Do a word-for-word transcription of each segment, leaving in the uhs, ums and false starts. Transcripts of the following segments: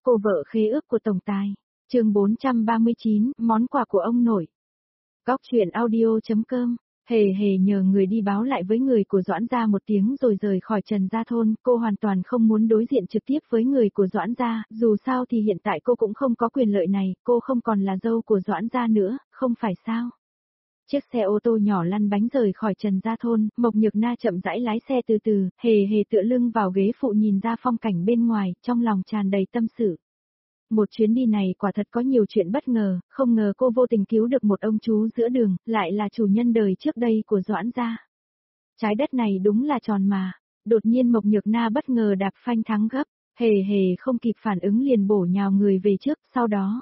Cô vợ khế ước của tổng tài. Chương bốn trăm ba mươi chín, món quà của ông nội. Góc truyện audio chấm com. Hề hề nhờ người đi báo lại với người của Doãn gia một tiếng rồi rời khỏi Trần Gia Thôn, cô hoàn toàn không muốn đối diện trực tiếp với người của Doãn gia, dù sao thì hiện tại cô cũng không có quyền lợi này, cô không còn là dâu của Doãn gia nữa, không phải sao? Chiếc xe ô tô nhỏ lăn bánh rời khỏi Trần Gia Thôn, Mộc Nhược Na chậm rãi lái xe từ từ, hề hề tựa lưng vào ghế phụ nhìn ra phong cảnh bên ngoài, trong lòng tràn đầy tâm sự. Một chuyến đi này quả thật có nhiều chuyện bất ngờ, không ngờ cô vô tình cứu được một ông chú giữa đường, lại là chủ nhân đời trước đây của Doãn gia. Trái đất này đúng là tròn mà. Đột nhiên Mộc Nhược Na bất ngờ đạp phanh thắng gấp, hề hề không kịp phản ứng liền bổ nhào người về trước, sau đó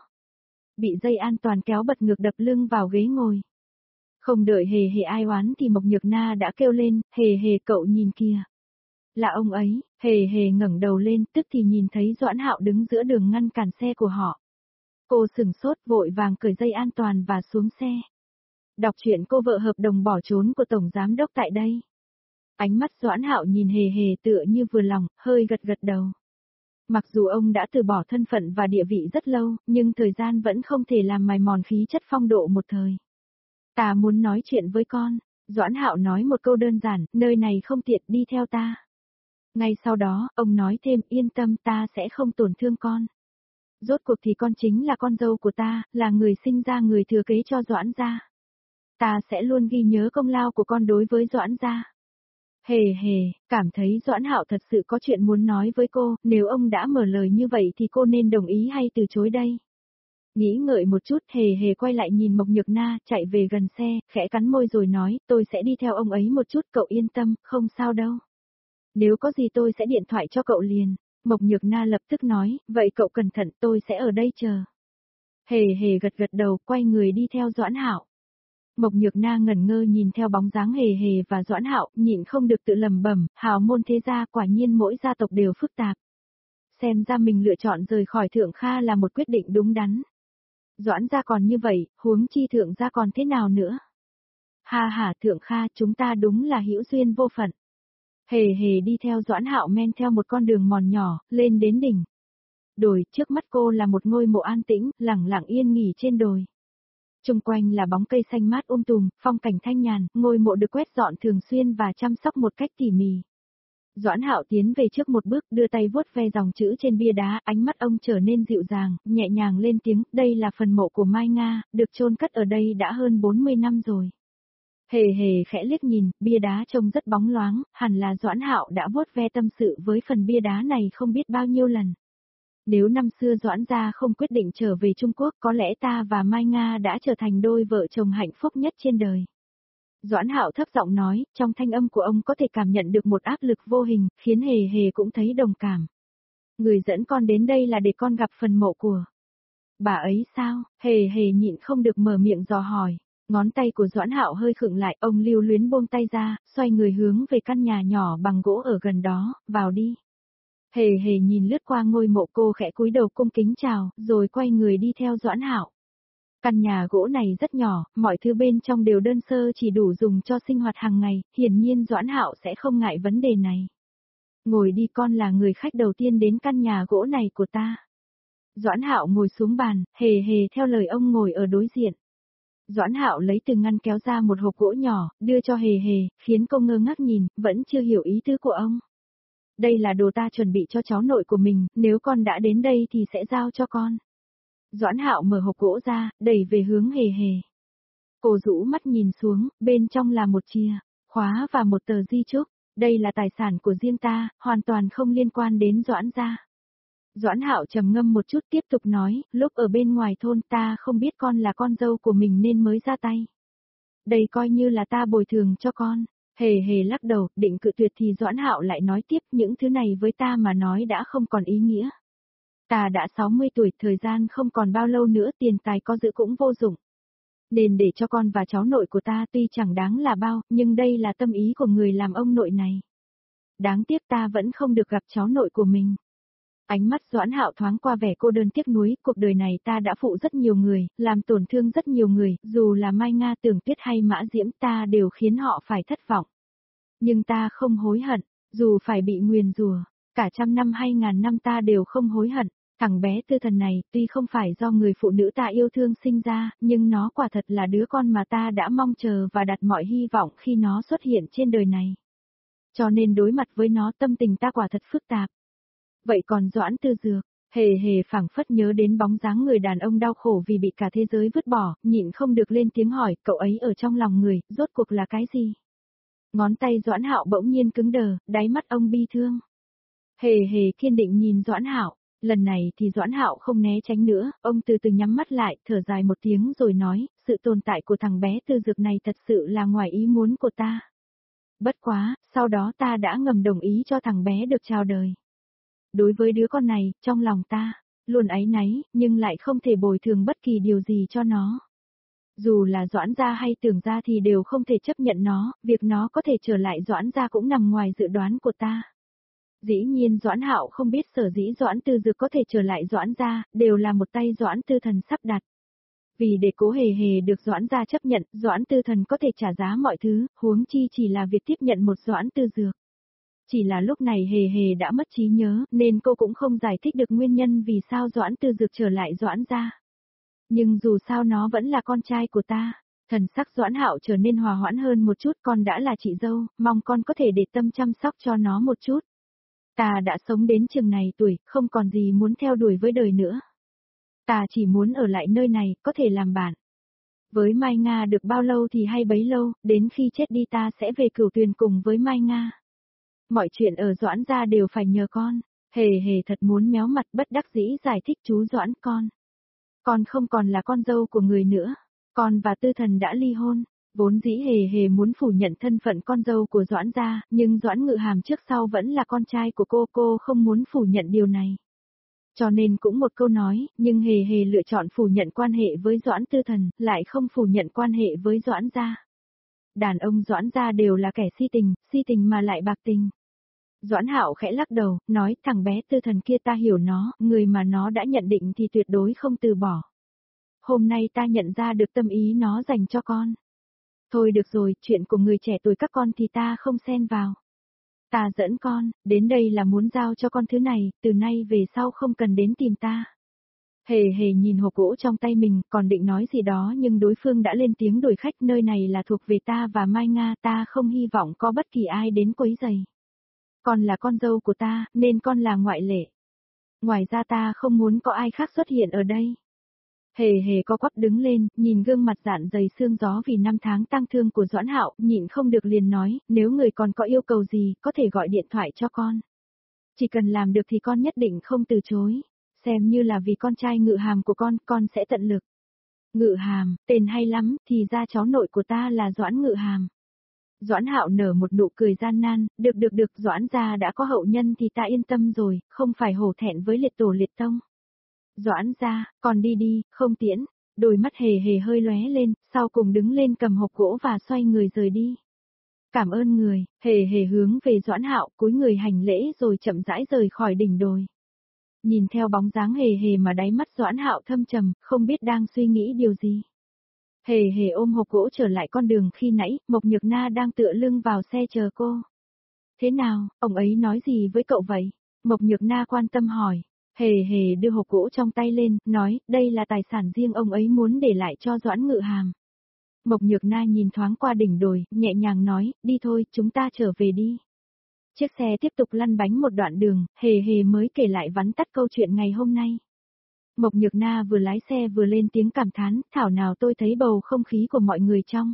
bị dây an toàn kéo bật ngược đập lưng vào ghế ngồi. Không đợi hề hề ai oán thì Mộc Nhược Na đã kêu lên, hề hề cậu nhìn kìa. Là ông ấy, hề hề ngẩng đầu lên, tức thì nhìn thấy Doãn Hạo đứng giữa đường ngăn cản xe của họ. Cô sừng sốt vội vàng cởi dây an toàn và xuống xe. Đọc truyện cô vợ hợp đồng bỏ trốn của Tổng Giám Đốc tại đây. Ánh mắt Doãn Hạo nhìn hề hề tựa như vừa lòng, hơi gật gật đầu. Mặc dù ông đã từ bỏ thân phận và địa vị rất lâu, nhưng thời gian vẫn không thể làm mài mòn khí chất phong độ một thời. Ta muốn nói chuyện với con. Doãn Hạo nói một câu đơn giản, nơi này không tiện, đi theo ta. Ngay sau đó, ông nói thêm, yên tâm, ta sẽ không tổn thương con. Rốt cuộc thì con chính là con dâu của ta, là người sinh ra người thừa kế cho Doãn gia. Ta sẽ luôn ghi nhớ công lao của con đối với Doãn gia. Hề hề, cảm thấy Doãn Hạo thật sự có chuyện muốn nói với cô, nếu ông đã mở lời như vậy thì cô nên đồng ý hay từ chối đây? Nghĩ ngợi một chút, hề hề quay lại nhìn Mộc Nhược Na, chạy về gần xe, khẽ cắn môi rồi nói, tôi sẽ đi theo ông ấy một chút, cậu yên tâm, không sao đâu. Nếu có gì tôi sẽ điện thoại cho cậu liền. Mộc Nhược Na lập tức nói, vậy cậu cẩn thận, tôi sẽ ở đây chờ. Hề hề gật gật đầu, quay người đi theo Doãn Hạo. Mộc Nhược Na ngẩn ngơ nhìn theo bóng dáng hề hề và Doãn Hạo, nhịn không được tự lẩm bẩm, hào môn thế gia quả nhiên mỗi gia tộc đều phức tạp. Xem ra mình lựa chọn rời khỏi Thượng Kha là một quyết định đúng đắn. Doãn gia còn như vậy, huống chi Thượng gia còn thế nào nữa? Ha ha, Thượng Kha, chúng ta đúng là hữu duyên vô phận. Hề hề đi theo Doãn Hạo men theo một con đường mòn nhỏ, lên đến đỉnh đồi, trước mắt cô là một ngôi mộ an tĩnh, lẳng lặng yên nghỉ trên đồi. Xung quanh là bóng cây xanh mát um tùm, phong cảnh thanh nhàn, ngôi mộ được quét dọn thường xuyên và chăm sóc một cách tỉ mỉ. Doãn Hạo tiến về trước một bước, đưa tay vuốt ve dòng chữ trên bia đá, ánh mắt ông trở nên dịu dàng, nhẹ nhàng lên tiếng, đây là phần mộ của Mai Nga, được chôn cất ở đây đã hơn bốn mươi năm rồi. Hề hề khẽ liếc nhìn, bia đá trông rất bóng loáng, hẳn là Doãn Hạo đã vuốt ve tâm sự với phần bia đá này không biết bao nhiêu lần. Nếu năm xưa Doãn gia không quyết định trở về Trung Quốc, có lẽ ta và Mai Nga đã trở thành đôi vợ chồng hạnh phúc nhất trên đời. Doãn Hạo thấp giọng nói, trong thanh âm của ông có thể cảm nhận được một áp lực vô hình, khiến hề hề cũng thấy đồng cảm. Người dẫn con đến đây là để con gặp phần mộ của bà ấy sao? Hề hề nhịn không được mở miệng dò hỏi. Ngón tay của Doãn Hạo hơi khựng lại, ông lưu luyến buông tay ra, xoay người hướng về căn nhà nhỏ bằng gỗ ở gần đó, vào đi. Hề hề nhìn lướt qua ngôi mộ, cô khẽ cúi đầu cung kính chào, rồi quay người đi theo Doãn Hạo. Căn nhà gỗ này rất nhỏ, mọi thứ bên trong đều đơn sơ chỉ đủ dùng cho sinh hoạt hàng ngày, hiển nhiên Doãn Hạo sẽ không ngại vấn đề này. Ngồi đi, con là người khách đầu tiên đến căn nhà gỗ này của ta. Doãn Hạo ngồi xuống bàn, hề hề theo lời ông ngồi ở đối diện. Doãn Hạo lấy từ ngăn kéo ra một hộp gỗ nhỏ, đưa cho hề hề, khiến cô ngơ ngác nhìn, vẫn chưa hiểu ý tứ của ông. Đây là đồ ta chuẩn bị cho cháu nội của mình, nếu con đã đến đây thì sẽ giao cho con. Doãn Hạo mở hộp gỗ ra, đẩy về hướng hề hề. Cô rũ mắt nhìn xuống, bên trong là một chìa khóa và một tờ di chúc. Đây là tài sản của riêng ta, hoàn toàn không liên quan đến Doãn gia. Doãn Hạo trầm ngâm một chút tiếp tục nói, lúc ở bên ngoài thôn ta không biết con là con dâu của mình nên mới ra tay. Đây coi như là ta bồi thường cho con. Hề hề lắc đầu, định cự tuyệt thì Doãn Hạo lại nói tiếp, những thứ này với ta mà nói đã không còn ý nghĩa. Ta đã sáu mươi tuổi, thời gian không còn bao lâu nữa, tiền tài có giữ cũng vô dụng. Nên để cho con và cháu nội của ta tuy chẳng đáng là bao, nhưng đây là tâm ý của người làm ông nội này. Đáng tiếc ta vẫn không được gặp cháu nội của mình. Ánh mắt Doãn Hạo thoáng qua vẻ cô đơn tiếc nuối, cuộc đời này ta đã phụ rất nhiều người, làm tổn thương rất nhiều người, dù là Mai Nga, Tưởng Tuyết hay Mã Diễm ta đều khiến họ phải thất vọng. Nhưng ta không hối hận, dù phải bị nguyền rủa, cả trăm năm hay ngàn năm ta đều không hối hận. Thằng bé Tư Thần này, tuy không phải do người phụ nữ ta yêu thương sinh ra, nhưng nó quả thật là đứa con mà ta đã mong chờ và đặt mọi hy vọng khi nó xuất hiện trên đời này. Cho nên đối mặt với nó tâm tình ta quả thật phức tạp. Vậy còn Doãn Tư Dược, hề hề phảng phất nhớ đến bóng dáng người đàn ông đau khổ vì bị cả thế giới vứt bỏ, nhịn không được lên tiếng hỏi, cậu ấy ở trong lòng người, rốt cuộc là cái gì? Ngón tay Doãn Hạo bỗng nhiên cứng đờ, đáy mắt ông bi thương. Hề hề kiên định nhìn Doãn Hạo, lần này thì Doãn Hạo không né tránh nữa, ông từ từ nhắm mắt lại, thở dài một tiếng rồi nói, sự tồn tại của thằng bé Tư Dược này thật sự là ngoài ý muốn của ta. Bất quá, sau đó ta đã ngầm đồng ý cho thằng bé được chào đời. Đối với đứa con này, trong lòng ta, luôn áy náy, nhưng lại không thể bồi thường bất kỳ điều gì cho nó. Dù là Doãn gia hay Tưởng gia thì đều không thể chấp nhận nó, việc nó có thể trở lại Doãn gia cũng nằm ngoài dự đoán của ta. Dĩ nhiên Doãn Hạo không biết sở dĩ Doãn Tư Dược có thể trở lại Doãn gia, đều là một tay Doãn Tư Thần sắp đặt. Vì để cố hề hề được Doãn gia chấp nhận, Doãn Tư Thần có thể trả giá mọi thứ, huống chi chỉ là việc tiếp nhận một Doãn Tư Dược. Chỉ là lúc này hề hề đã mất trí nhớ, nên cô cũng không giải thích được nguyên nhân vì sao Doãn Tư Dược trở lại Doãn gia. Nhưng dù sao nó vẫn là con trai của ta. Thần sắc Doãn Hạo trở nên hòa hoãn hơn một chút, con đã là chị dâu, mong con có thể để tâm chăm sóc cho nó một chút. Ta đã sống đến chừng này tuổi, không còn gì muốn theo đuổi với đời nữa. Ta chỉ muốn ở lại nơi này, có thể làm bạn. Với Mai Nga được bao lâu thì hay bấy lâu, đến khi chết đi ta sẽ về Cửu Tuyền cùng với Mai Nga. Mọi chuyện ở Doãn gia đều phải nhờ con. Hề hề thật muốn méo mặt bất đắc dĩ giải thích chú Doãn con. Con không còn là con dâu của người nữa. Con và Tư Thần đã ly hôn. Vốn dĩ hề hề muốn phủ nhận thân phận con dâu của Doãn gia, nhưng Doãn Ngự Hàm trước sau vẫn là con trai của cô, cô không muốn phủ nhận điều này. Cho nên cũng một câu nói, nhưng hề hề lựa chọn phủ nhận quan hệ với Doãn Tư Thần, lại không phủ nhận quan hệ với Doãn gia. Đàn ông Doãn gia đều là kẻ si tình, si tình mà lại bạc tình. Doãn Hạo khẽ lắc đầu, nói thằng bé Tư Thần kia ta hiểu nó, người mà nó đã nhận định thì tuyệt đối không từ bỏ. Hôm nay ta nhận ra được tâm ý nó dành cho con. Thôi được rồi, chuyện của người trẻ tuổi các con thì ta không xen vào. Ta dẫn con, đến đây là muốn giao cho con thứ này, từ nay về sau không cần đến tìm ta. Hề hề nhìn hộp gỗ trong tay mình, còn định nói gì đó nhưng đối phương đã lên tiếng đuổi khách, nơi này là thuộc về ta và Mai Nga, ta không hy vọng có bất kỳ ai đến quấy rầy. Con là con dâu của ta, nên con là ngoại lệ. Ngoài ra ta không muốn có ai khác xuất hiện ở đây. Hề hề co quắp đứng lên, nhìn gương mặt rạn dày sương gió vì năm tháng tang thương của Doãn Hạo, nhịn không được liền nói, nếu người còn có yêu cầu gì, có thể gọi điện thoại cho con. Chỉ cần làm được thì con nhất định không từ chối. Xem như là vì con trai Ngự Hàm của con, con sẽ tận lực. Ngự Hàm, tên hay lắm, thì ra cháu nội của ta là Doãn Ngự Hàm. Doãn Hạo nở một nụ cười gian nan, được được được, Doãn gia đã có hậu nhân thì ta yên tâm rồi, không phải hổ thẹn với liệt tổ liệt tông. Doãn gia, còn đi đi, không tiễn. Đôi mắt hề hề hơi lóe lên, sau cùng đứng lên cầm hộp gỗ và xoay người rời đi. Cảm ơn người, hề hề hướng về Doãn Hạo, cúi người hành lễ rồi chậm rãi rời khỏi đỉnh đồi. Nhìn theo bóng dáng hề hề mà đáy mắt Doãn Hạo thâm trầm, không biết đang suy nghĩ điều gì. Hề hề ôm hộp gỗ trở lại con đường khi nãy, Mộc Nhược Na đang tựa lưng vào xe chờ cô. Thế nào, ông ấy nói gì với cậu vậy? Mộc Nhược Na quan tâm hỏi. Hề hề đưa hộp gỗ trong tay lên, nói, đây là tài sản riêng ông ấy muốn để lại cho Doãn Ngự Hàm. Mộc Nhược Na nhìn thoáng qua đỉnh đồi, nhẹ nhàng nói, đi thôi, chúng ta trở về đi. Chiếc xe tiếp tục lăn bánh một đoạn đường, hề hề mới kể lại vắn tắt câu chuyện ngày hôm nay. Mộc Nhược Na vừa lái xe vừa lên tiếng cảm thán, thảo nào tôi thấy bầu không khí của mọi người trong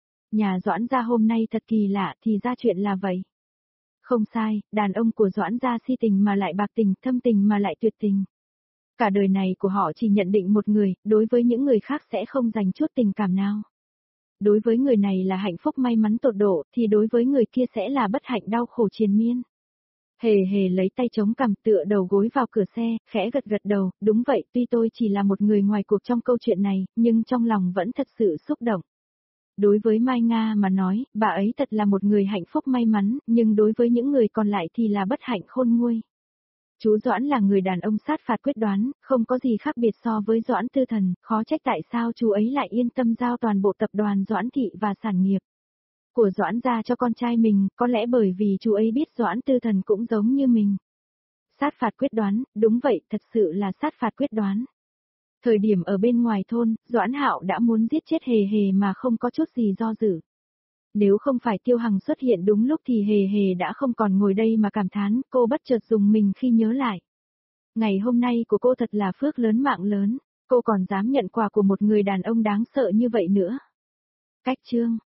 nhà Doãn gia hôm nay thật kỳ lạ, thì ra chuyện là vậy. Không sai, đàn ông của Doãn gia si tình mà lại bạc tình, thâm tình mà lại tuyệt tình. Cả đời này của họ chỉ nhận định một người, đối với những người khác sẽ không dành chút tình cảm nào. Đối với người này là hạnh phúc may mắn tột độ, thì đối với người kia sẽ là bất hạnh đau khổ triền miên. Hề hề lấy tay chống cằm tựa đầu gối vào cửa xe, khẽ gật gật đầu, đúng vậy, tuy tôi chỉ là một người ngoài cuộc trong câu chuyện này, nhưng trong lòng vẫn thật sự xúc động. Đối với Mai Nga mà nói, bà ấy thật là một người hạnh phúc may mắn, nhưng đối với những người còn lại thì là bất hạnh khôn nguôi. Chú Doãn là người đàn ông sát phạt quyết đoán, không có gì khác biệt so với Doãn Tư Thần, khó trách tại sao chú ấy lại yên tâm giao toàn bộ tập đoàn Doãn Thị và sản nghiệp của Doãn gia cho con trai mình, có lẽ bởi vì chú ấy biết Doãn Tư Thần cũng giống như mình. Sát phạt quyết đoán, đúng vậy, thật sự là sát phạt quyết đoán. Thời điểm ở bên ngoài thôn, Doãn Hạo đã muốn giết chết Hề Hề mà không có chút gì do dự. Nếu không phải Tiêu Hằng xuất hiện đúng lúc thì Hề Hề đã không còn ngồi đây mà cảm thán, cô bất chợt dùng mình khi nhớ lại. Ngày hôm nay của cô thật là phước lớn mạng lớn, cô còn dám nhận quà của một người đàn ông đáng sợ như vậy nữa. Cách chương